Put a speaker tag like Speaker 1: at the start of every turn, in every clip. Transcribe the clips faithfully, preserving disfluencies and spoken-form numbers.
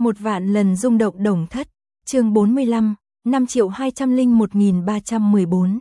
Speaker 1: Một vạn lần rung động Đồng Thất, chương bốn mươi lăm, năm triệu hai trăm lẻ một nghìn ba trăm mười bốn.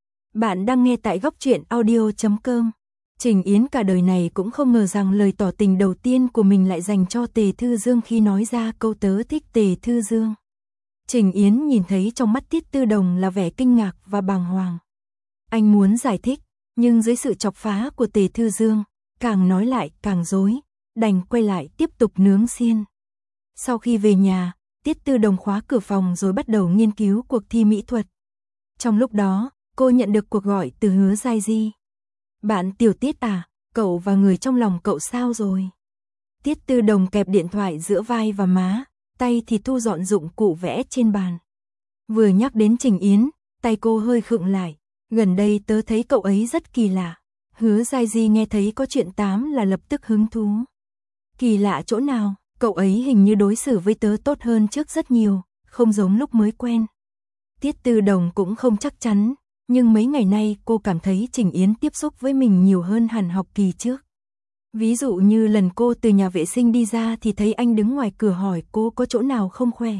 Speaker 1: Bạn đang nghe tại góc truyện audio chấm com. Trình Yến cả đời này cũng không ngờ rằng lời tỏ tình đầu tiên của mình lại dành cho Tề Thư Dương khi nói ra câu tớ thích Tề Thư Dương. Trình Yến nhìn thấy trong mắt Tiết Tư Đồng là vẻ kinh ngạc và bàng hoàng. Anh muốn giải thích, nhưng dưới sự chọc phá của Tề Thư Dương, càng nói lại càng dối, đành quay lại tiếp tục nướng xiên. Sau khi về nhà, Tiết Tư Đồng khóa cửa phòng rồi bắt đầu nghiên cứu cuộc thi mỹ thuật. Trong lúc đó, cô nhận được cuộc gọi từ Hứa Giai Di. Bạn Tiểu Tiết à, cậu và người trong lòng cậu sao rồi? Tiết Tư Đồng kẹp điện thoại giữa vai và má, tay thì thu dọn dụng cụ vẽ trên bàn. Vừa nhắc đến Trình Yến, tay cô hơi khựng lại. Gần đây tớ thấy cậu ấy rất kỳ lạ. Hứa Giai Di nghe thấy có chuyện tám là lập tức hứng thú. Kỳ lạ chỗ nào? Cậu ấy hình như đối xử với tớ tốt hơn trước rất nhiều, không giống lúc mới quen. Tiết Tư Đồng cũng không chắc chắn, nhưng mấy ngày nay cô cảm thấy Trình Yến tiếp xúc với mình nhiều hơn hẳn học kỳ trước. Ví dụ như lần cô từ nhà vệ sinh đi ra thì thấy anh đứng ngoài cửa hỏi cô có chỗ nào không khỏe.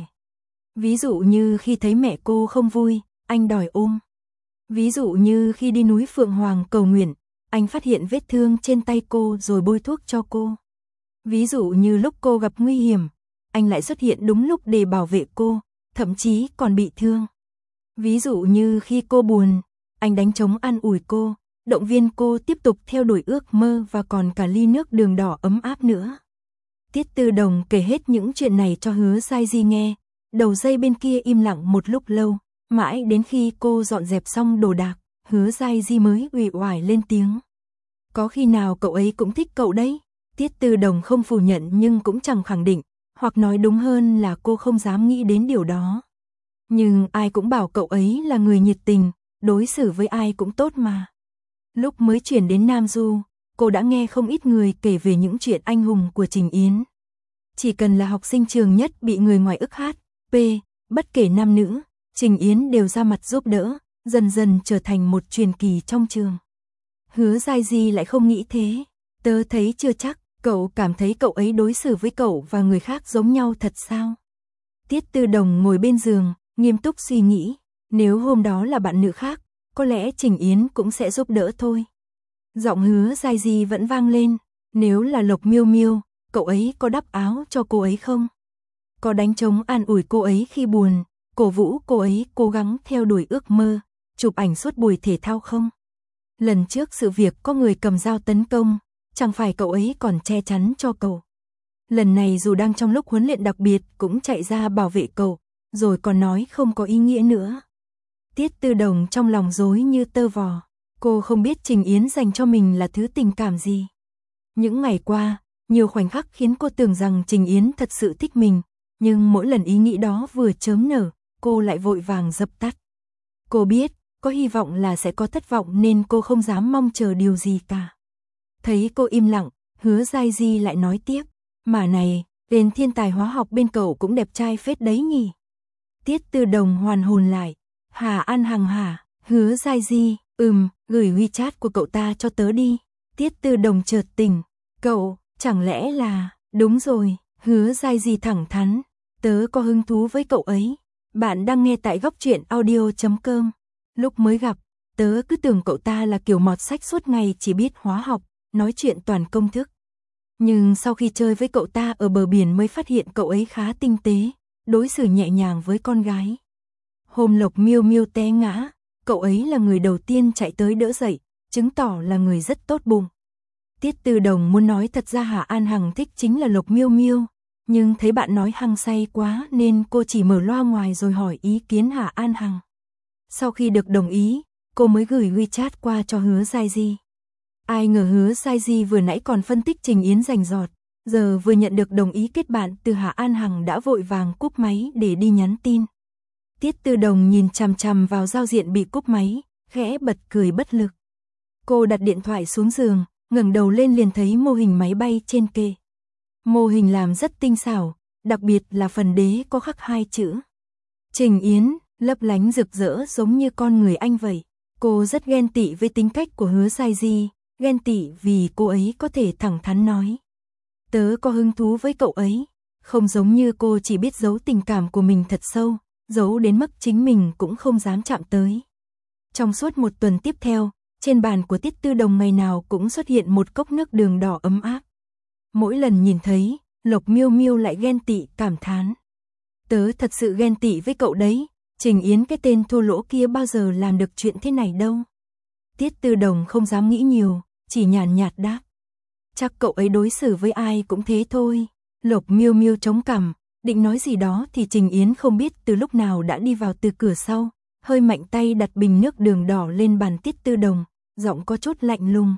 Speaker 1: Ví dụ như khi thấy mẹ cô không vui, anh đòi ôm. Ví dụ như khi đi núi Phượng Hoàng cầu nguyện, anh phát hiện vết thương trên tay cô rồi bôi thuốc cho cô. Ví dụ như lúc cô gặp nguy hiểm, anh lại xuất hiện đúng lúc để bảo vệ cô, thậm chí còn bị thương. Ví dụ như khi cô buồn, anh đánh trống an ủi cô, động viên cô tiếp tục theo đuổi ước mơ và còn cả ly nước đường đỏ ấm áp nữa. Tiết Tư Đồng kể hết những chuyện này cho Hứa Giai Di nghe, đầu dây bên kia im lặng một lúc lâu, mãi đến khi cô dọn dẹp xong đồ đạc, Hứa Giai Di mới uể oải lên tiếng. Có khi nào cậu ấy cũng thích cậu đấy? Tiết Tư Đồng không phủ nhận nhưng cũng chẳng khẳng định, hoặc nói đúng hơn là cô không dám nghĩ đến điều đó. Nhưng ai cũng bảo cậu ấy là người nhiệt tình, đối xử với ai cũng tốt mà. Lúc mới chuyển đến Nam Du, cô đã nghe không ít người kể về những chuyện anh hùng của Trình Yến. Chỉ cần là học sinh trường nhất bị người ngoài ức hát, p, bất kể nam nữ, Trình Yến đều ra mặt giúp đỡ, dần dần trở thành một truyền kỳ trong trường. Hứa Giai Di lại không nghĩ thế. Tớ thấy chưa chắc, cậu cảm thấy cậu ấy đối xử với cậu và người khác giống nhau thật sao? Tiết Tư Đồng ngồi bên giường, nghiêm túc suy nghĩ, nếu hôm đó là bạn nữ khác, có lẽ Trình Yến cũng sẽ giúp đỡ thôi. Giọng Hứa Giai Di vẫn vang lên, nếu là Lộc Miêu Miêu, cậu ấy có đắp áo cho cô ấy không? Có đánh trống an ủi cô ấy khi buồn, cổ vũ cô ấy cố gắng theo đuổi ước mơ, chụp ảnh suốt buổi thể thao không? Lần trước sự việc có người cầm dao tấn công, chẳng phải cậu ấy còn che chắn cho cậu. Lần này dù đang trong lúc huấn luyện đặc biệt cũng chạy ra bảo vệ cậu, rồi còn nói không có ý nghĩa nữa. Tiết Tư Đồng trong lòng rối như tơ vò, cô không biết Trình Yến dành cho mình là thứ tình cảm gì. Những ngày qua, nhiều khoảnh khắc khiến cô tưởng rằng Trình Yến thật sự thích mình, nhưng mỗi lần ý nghĩ đó vừa chớm nở, cô lại vội vàng dập tắt. Cô biết, có hy vọng là sẽ có thất vọng nên cô không dám mong chờ điều gì cả. Thấy cô im lặng, Hứa Giai Di lại nói tiếp, mà này, tên thiên tài hóa học bên cậu cũng đẹp trai phết đấy nhỉ. Tiết Tư Đồng hoàn hồn lại, Hà An Hằng hả? Hứa Giai Di, ừm, gửi WeChat của cậu ta cho tớ đi. Tiết Tư Đồng chợt tỉnh, cậu, chẳng lẽ là, đúng rồi, Hứa Giai Di thẳng thắn, tớ có hứng thú với cậu ấy. Bạn đang nghe tại góc truyện audio chấm com. Lúc mới gặp, tớ cứ tưởng cậu ta là kiểu mọt sách suốt ngày chỉ biết hóa học, nói chuyện toàn công thức. Nhưng sau khi chơi với cậu ta ở bờ biển mới phát hiện cậu ấy khá tinh tế, đối xử nhẹ nhàng với con gái. Hôm Lộc Miêu Miêu té ngã, cậu ấy là người đầu tiên chạy tới đỡ dậy, chứng tỏ là người rất tốt bụng. Tiết Tư Đồng muốn nói thật ra Hà An Hằng thích chính là Lộc Miêu Miêu, nhưng thấy bạn nói hăng say quá nên cô chỉ mở loa ngoài rồi hỏi ý kiến Hà An Hằng. Sau khi được đồng ý, cô mới gửi WeChat qua cho Hứa Giai Di. Ai ngờ Hứa Giai Di vừa nãy còn phân tích Trình Yến rành rọt, giờ vừa nhận được đồng ý kết bạn từ Hà An Hằng đã vội vàng cúp máy để đi nhắn tin. Tiết Tư Đồng nhìn chằm chằm vào giao diện bị cúp máy, khẽ bật cười bất lực. Cô đặt điện thoại xuống giường, ngẩng đầu lên liền thấy mô hình máy bay trên kệ. Mô hình làm rất tinh xảo, đặc biệt là phần đế có khắc hai chữ Trình Yến, lấp lánh rực rỡ giống như con người anh vậy. Cô rất ghen tị với tính cách của Hứa Giai Di, ghen tị vì cô ấy có thể thẳng thắn nói. Tớ có hứng thú với cậu ấy. Không giống như cô chỉ biết giấu tình cảm của mình thật sâu, giấu đến mức chính mình cũng không dám chạm tới. Trong suốt một tuần tiếp theo, trên bàn của Tiết Tư Đồng ngày nào cũng xuất hiện một cốc nước đường đỏ ấm áp. Mỗi lần nhìn thấy, Lộc Miêu Miêu lại ghen tị cảm thán. Tớ thật sự ghen tị với cậu đấy, Trình Yến cái tên thô lỗ kia bao giờ làm được chuyện thế này đâu. Tiết Tư Đồng không dám nghĩ nhiều, chỉ nhàn nhạt đáp. Chắc cậu ấy đối xử với ai cũng thế thôi. Lộc Miêu Miêu chống cằm, định nói gì đó thì Trình Yến không biết từ lúc nào đã đi vào từ cửa sau, hơi mạnh tay đặt bình nước đường đỏ lên bàn Tiết Tư Đồng, giọng có chút lạnh lùng.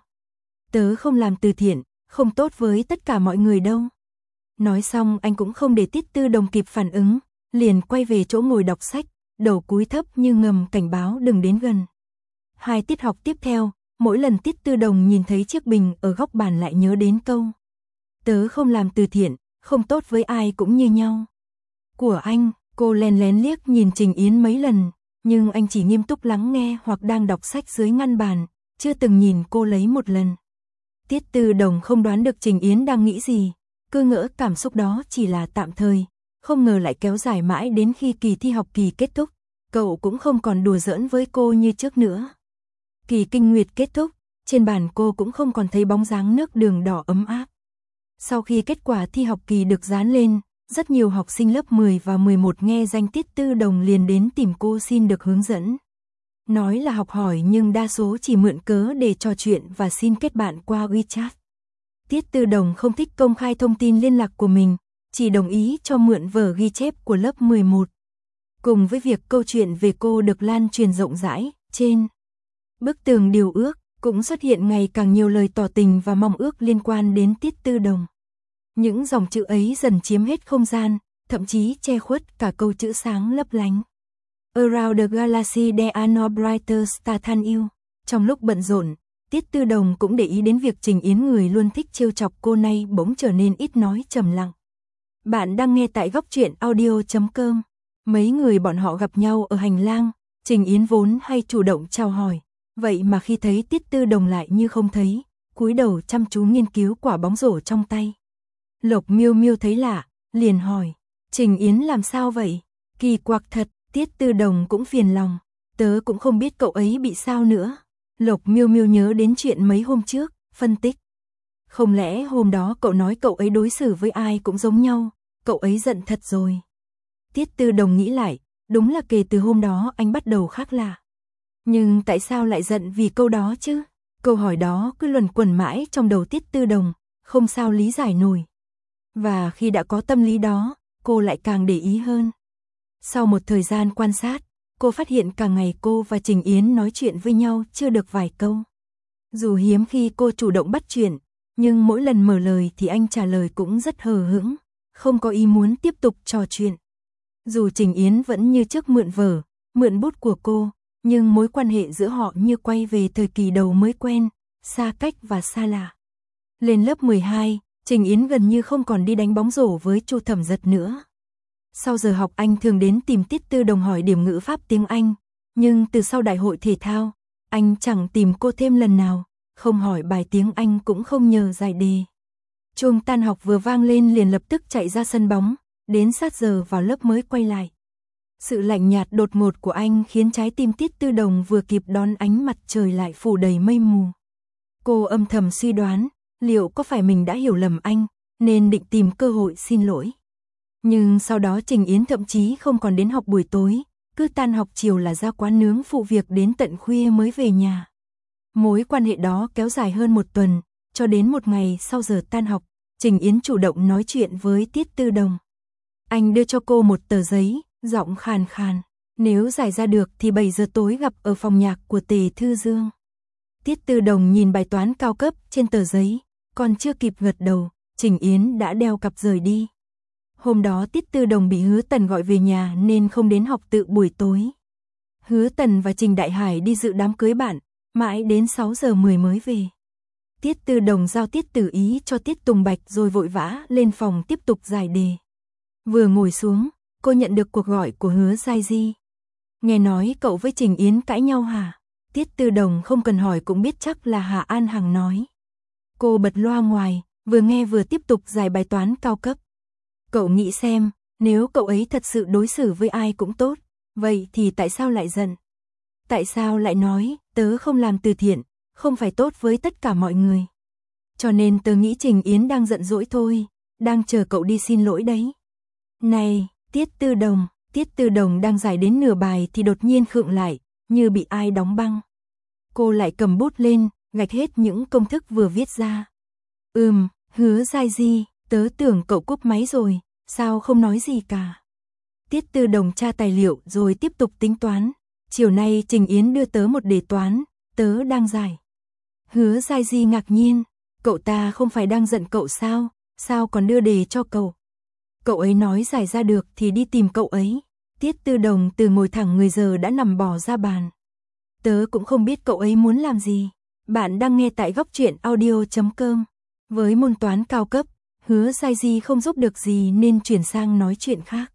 Speaker 1: Tớ không làm từ thiện, không tốt với tất cả mọi người đâu. Nói xong anh cũng không để Tiết Tư Đồng kịp phản ứng, liền quay về chỗ ngồi đọc sách, đầu cúi thấp như ngầm cảnh báo đừng đến gần. Hai tiết học tiếp theo, mỗi lần Tiết Tư Đồng nhìn thấy chiếc bình ở góc bàn lại nhớ đến câu. Tớ không làm từ thiện, không tốt với ai cũng như nhau. Của anh, cô lén lén liếc nhìn Trình Yến mấy lần, nhưng anh chỉ nghiêm túc lắng nghe hoặc đang đọc sách dưới ngăn bàn, chưa từng nhìn cô lấy một lần. Tiết Tư Đồng không đoán được Trình Yến đang nghĩ gì, cứ ngỡ cảm xúc đó chỉ là tạm thời, không ngờ lại kéo dài mãi đến khi kỳ thi học kỳ kết thúc, cậu cũng không còn đùa giỡn với cô như trước nữa. Kỳ kinh nguyệt kết thúc, trên bàn cô cũng không còn thấy bóng dáng nước đường đỏ ấm áp. Sau khi kết quả thi học kỳ được dán lên, rất nhiều học sinh lớp mười và mười một nghe danh Tiết Tư Đồng liền đến tìm cô xin được hướng dẫn. Nói là học hỏi nhưng đa số chỉ mượn cớ để trò chuyện và xin kết bạn qua WeChat. Tiết Tư Đồng không thích công khai thông tin liên lạc của mình, chỉ đồng ý cho mượn vở ghi chép của lớp mười một. Cùng với việc câu chuyện về cô được lan truyền rộng rãi, trên bức tường điều ước cũng xuất hiện ngày càng nhiều lời tỏ tình và mong ước liên quan đến Tiết Tư Đồng. Những dòng chữ ấy dần chiếm hết không gian, thậm chí che khuất cả câu chữ sáng lấp lánh. Around the galaxy there are no brighter stars than you. Trong lúc bận rộn, Tiết Tư Đồng cũng để ý đến việc Trình Yến người luôn thích trêu chọc cô nay bỗng trở nên ít nói trầm lặng. Bạn đang nghe tại góc truyện audio chấm com. Mấy người bọn họ gặp nhau ở hành lang, Trình Yến vốn hay chủ động chào hỏi, vậy mà khi thấy Tiết Tư Đồng lại như không thấy, cúi đầu chăm chú nghiên cứu quả bóng rổ trong tay. Lộc Miêu Miêu thấy lạ, liền hỏi, Trình Yến làm sao vậy? Kỳ quặc thật, Tiết Tư Đồng cũng phiền lòng, tớ cũng không biết cậu ấy bị sao nữa. Lộc Miêu Miêu nhớ đến chuyện mấy hôm trước, phân tích. Không lẽ hôm đó cậu nói cậu ấy đối xử với ai cũng giống nhau, cậu ấy giận thật rồi. Tiết Tư Đồng nghĩ lại, đúng là kể từ hôm đó anh bắt đầu khác lạ. Nhưng tại sao lại giận vì câu đó chứ? Câu hỏi đó cứ luẩn quẩn mãi trong đầu Tiết Tư Đồng, không sao lý giải nổi. Và khi đã có tâm lý đó, cô lại càng để ý hơn. Sau một thời gian quan sát, cô phát hiện càng ngày cô và Trình Yến nói chuyện với nhau chưa được vài câu. Dù hiếm khi cô chủ động bắt chuyện, nhưng mỗi lần mở lời thì anh trả lời cũng rất hờ hững, không có ý muốn tiếp tục trò chuyện. Dù Trình Yến vẫn như trước mượn vở, mượn bút của cô, nhưng mối quan hệ giữa họ như quay về thời kỳ đầu mới quen, xa cách và xa lạ. Lên lớp mười hai, Trình Yến gần như không còn đi đánh bóng rổ với Chu Thẩm Giật nữa. Sau giờ học anh thường đến tìm Tiết Tư Đồng hỏi điểm ngữ pháp tiếng Anh, nhưng từ sau đại hội thể thao, anh chẳng tìm cô thêm lần nào, không hỏi bài tiếng Anh cũng không nhờ giải đề. Chuông tan học vừa vang lên liền lập tức chạy ra sân bóng, đến sát giờ vào lớp mới quay lại. Sự lạnh nhạt đột ngột của anh khiến trái tim Tiết Tư Đồng vừa kịp đón ánh mặt trời lại phủ đầy mây mù. Cô âm thầm suy đoán, liệu có phải mình đã hiểu lầm anh, nên định tìm cơ hội xin lỗi. Nhưng sau đó Trình Yến thậm chí không còn đến học buổi tối, cứ tan học chiều là ra quán nướng phụ việc đến tận khuya mới về nhà. Mối quan hệ đó kéo dài hơn một tuần, cho đến một ngày sau giờ tan học, Trình Yến chủ động nói chuyện với Tiết Tư Đồng. Anh đưa cho cô một tờ giấy, giọng khàn khàn, nếu giải ra được thì bảy giờ tối gặp ở phòng nhạc của Tề Thư Dương. Tiết Tư Đồng nhìn bài toán cao cấp trên tờ giấy, còn chưa kịp gật đầu, Trình Yến đã đeo cặp rời đi. Hôm đó Tiết Tư Đồng bị Hứa Tần gọi về nhà nên không đến học tự buổi tối. Hứa Tần và Trình Đại Hải đi dự đám cưới bạn, mãi đến sáu giờ mười mới về. Tiết Tư Đồng giao Tiết Tử Ý cho Tiết Tùng Bạch rồi vội vã lên phòng tiếp tục giải đề. Vừa ngồi xuống, cô nhận được cuộc gọi của Hứa Giai Di. Nghe nói cậu với Trình Yến cãi nhau hả? Tiết Tư Đồng không cần hỏi cũng biết chắc là Hà An Hằng nói. Cô bật loa ngoài, vừa nghe vừa tiếp tục giải bài toán cao cấp. Cậu nghĩ xem, nếu cậu ấy thật sự đối xử với ai cũng tốt, vậy thì tại sao lại giận? Tại sao lại nói, tớ không làm từ thiện, không phải tốt với tất cả mọi người? Cho nên tớ nghĩ Trình Yến đang giận dỗi thôi, đang chờ cậu đi xin lỗi đấy. Này, Tiết Tư Đồng, Tiết Tư Đồng đang giải đến nửa bài thì đột nhiên khựng lại, như bị ai đóng băng. Cô lại cầm bút lên, gạch hết những công thức vừa viết ra. Ừm, Hứa Giai Di, tớ tưởng cậu cúp máy rồi, sao không nói gì cả? Tiết Tư Đồng tra tài liệu rồi tiếp tục tính toán. Chiều nay Trình Yến đưa tớ một đề toán, tớ đang giải. Hứa Giai Di ngạc nhiên, cậu ta không phải đang giận cậu sao, sao còn đưa đề cho cậu? Cậu ấy nói giải ra được thì đi tìm cậu ấy. Tiết Tư Đồng từ ngồi thẳng người giờ đã nằm bò ra bàn. Tớ cũng không biết cậu ấy muốn làm gì. Bạn đang nghe tại góc truyện audio chấm com. Với môn toán cao cấp, Hứa Giai Di không giúp được gì nên chuyển sang nói chuyện khác.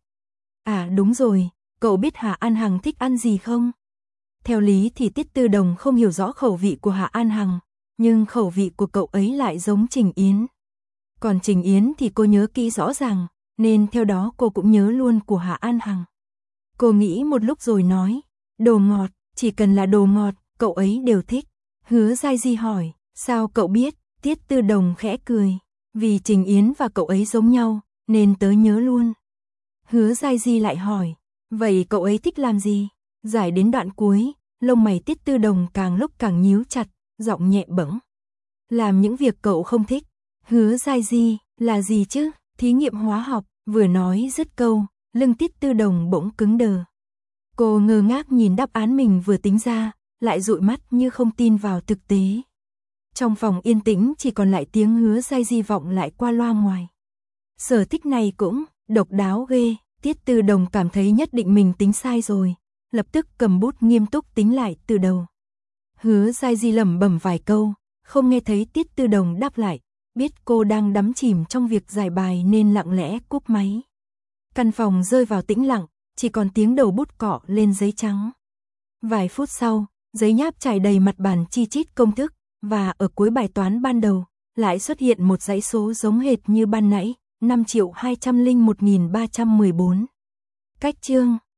Speaker 1: À đúng rồi, cậu biết Hà An Hằng thích ăn gì không? Theo lý thì Tiết Tư Đồng không hiểu rõ khẩu vị của Hà An Hằng, nhưng khẩu vị của cậu ấy lại giống Trình Yến. Còn Trình Yến thì cô nhớ kỹ rõ ràng, nên theo đó cô cũng nhớ luôn của Hà An Hằng. Cô nghĩ một lúc rồi nói, đồ ngọt, chỉ cần là đồ ngọt, cậu ấy đều thích. Hứa Giai Di hỏi, sao cậu biết? Tiết Tư Đồng khẽ cười, vì Trình Yến và cậu ấy giống nhau, nên tớ nhớ luôn. Hứa Giai Di lại hỏi, vậy cậu ấy thích làm gì? Giải đến đoạn cuối, lông mày Tiết Tư Đồng càng lúc càng nhíu chặt, giọng nhẹ bẫng. Làm những việc cậu không thích. Hứa Giai Di, là gì chứ? Thí nghiệm hóa học, vừa nói dứt câu, lưng Tiết Tư Đồng bỗng cứng đờ. Cô ngơ ngác nhìn đáp án mình vừa tính ra, lại dụi mắt như không tin vào thực tế. Trong phòng yên tĩnh chỉ còn lại tiếng Hứa Giai Di vọng lại qua loa ngoài. Sở thích này cũng độc đáo ghê. Tiết Tư Đồng cảm thấy nhất định mình tính sai rồi, lập tức cầm bút nghiêm túc tính lại từ đầu. Hứa Giai Di lẩm bẩm vài câu, không nghe thấy Tiết Tư Đồng đáp lại, biết cô đang đắm chìm trong việc giải bài nên lặng lẽ cúp máy. Căn phòng rơi vào tĩnh lặng, chỉ còn tiếng đầu bút cọ lên giấy trắng. Vài phút sau, giấy nháp trải đầy mặt bàn chi chít công thức, và ở cuối bài toán ban đầu, lại xuất hiện một dãy số giống hệt như ban nãy, năm triệu hai trăm lẻ một nghìn ba trăm mười bốn. Cách chương,